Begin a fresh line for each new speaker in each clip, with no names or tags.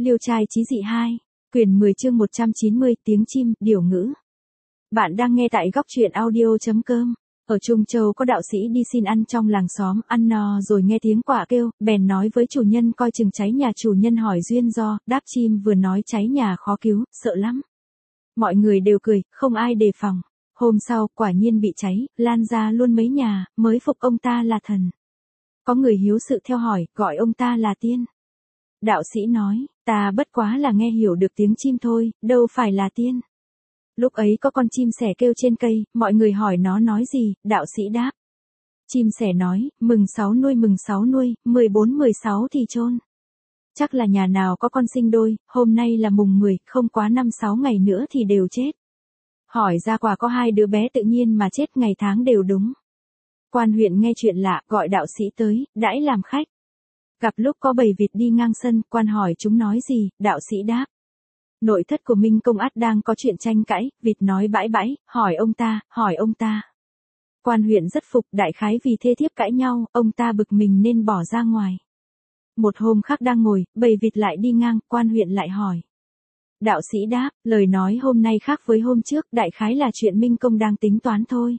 Liêu trai chí dị 2, quyển 10 chương 190 tiếng chim, điều ngữ. Bạn đang nghe tại góc truyện audio.com. Ở Trung Châu có đạo sĩ đi xin ăn trong làng xóm, ăn no rồi nghe tiếng quạ kêu, bèn nói với chủ nhân coi chừng cháy nhà. Chủ nhân hỏi duyên do, đáp chim vừa nói cháy nhà khó cứu, sợ lắm. Mọi người đều cười, không ai đề phòng. Hôm sau, quả nhiên bị cháy, lan ra luôn mấy nhà, mới phục ông ta là thần. Có người hiếu sự theo hỏi, gọi ông ta là tiên. Đạo sĩ nói, ta bất quá là nghe hiểu được tiếng chim thôi, đâu phải là tiên. Lúc ấy có con chim sẻ kêu trên cây, mọi người hỏi nó nói gì, đạo sĩ đáp. Chim sẻ nói, mừng 6 nuôi, 14-16 thì chôn. Chắc là nhà nào có con sinh đôi, hôm nay là mùng 10, không quá 5-6 ngày nữa thì đều chết. Hỏi ra quả có 2 đứa bé tự nhiên mà chết ngày tháng đều đúng. Quan huyện nghe chuyện lạ, gọi đạo sĩ tới, đãi làm khách. Gặp lúc có bầy vịt đi ngang sân, quan hỏi chúng nói gì, đạo sĩ đáp. Nội thất của Minh Công ắt đang có chuyện tranh cãi, vịt nói bãi bãi, hỏi ông ta. Quan huyện rất phục, đại khái vì thê thiếp cãi nhau, ông ta bực mình nên bỏ ra ngoài. Một hôm khác đang ngồi, bầy vịt lại đi ngang, quan huyện lại hỏi. Đạo sĩ đáp, lời nói hôm nay khác với hôm trước, đại khái là chuyện Minh Công đang tính toán thôi.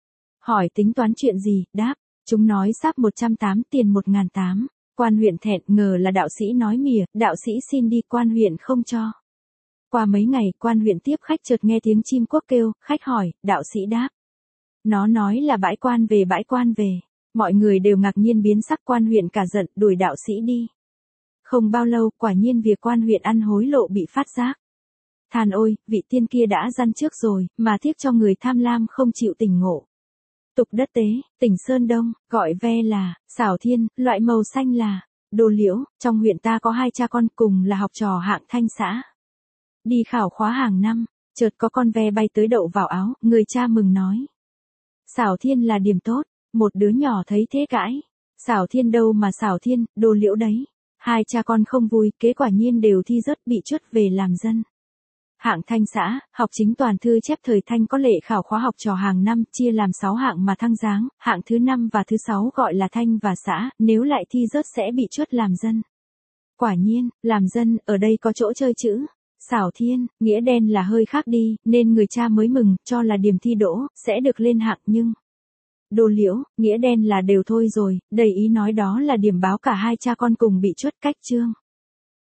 Hỏi tính toán chuyện gì, đáp, chúng nói sắp 108 tiền 1.800. Quan huyện thẹn, ngờ là đạo sĩ nói mỉa, đạo sĩ xin đi, quan huyện không cho. Qua mấy ngày, quan huyện tiếp khách chợt nghe tiếng chim quốc kêu, khách hỏi, đạo sĩ đáp. Nó nói là bãi quan về. Mọi người đều ngạc nhiên biến sắc, quan huyện cả giận, đuổi đạo sĩ đi. Không bao lâu, quả nhiên việc quan huyện ăn hối lộ bị phát giác. Than ôi, vị tiên kia đã gian trước rồi, mà tiếc cho người tham lam không chịu tỉnh ngộ. Tục đất tế, tỉnh Sơn Đông, gọi ve là, xảo thiên, loại màu xanh là, đồ liễu, trong huyện ta có 2 cha con cùng là học trò hạng thanh xã. Đi khảo khóa hàng năm, chợt có con ve bay tới đậu vào áo, người cha mừng nói. Xảo thiên là điểm tốt, một đứa nhỏ thấy thế cãi. Xảo thiên đâu mà xảo thiên, đồ liễu đấy. 2 cha con không vui, kế quả nhiên đều thi rớt bị truất về làm dân. Hạng thanh xã, học chính toàn thư chép thời Thanh có lệ khảo khóa học trò hàng năm, chia làm 6 hạng mà thăng giáng, hạng thứ 5 và thứ 6 gọi là thanh và xã, nếu lại thi rớt sẽ bị truất làm dân. Quả nhiên, làm dân, ở đây có chỗ chơi chữ. Xảo thiên, nghĩa đen là hơi khác đi, nên người cha mới mừng, cho là điểm thi đỗ, sẽ được lên hạng nhưng. Đồ liễu, nghĩa đen là đều thôi rồi, đầy ý nói đó là điểm báo cả 2 cha con cùng bị truất cách chương.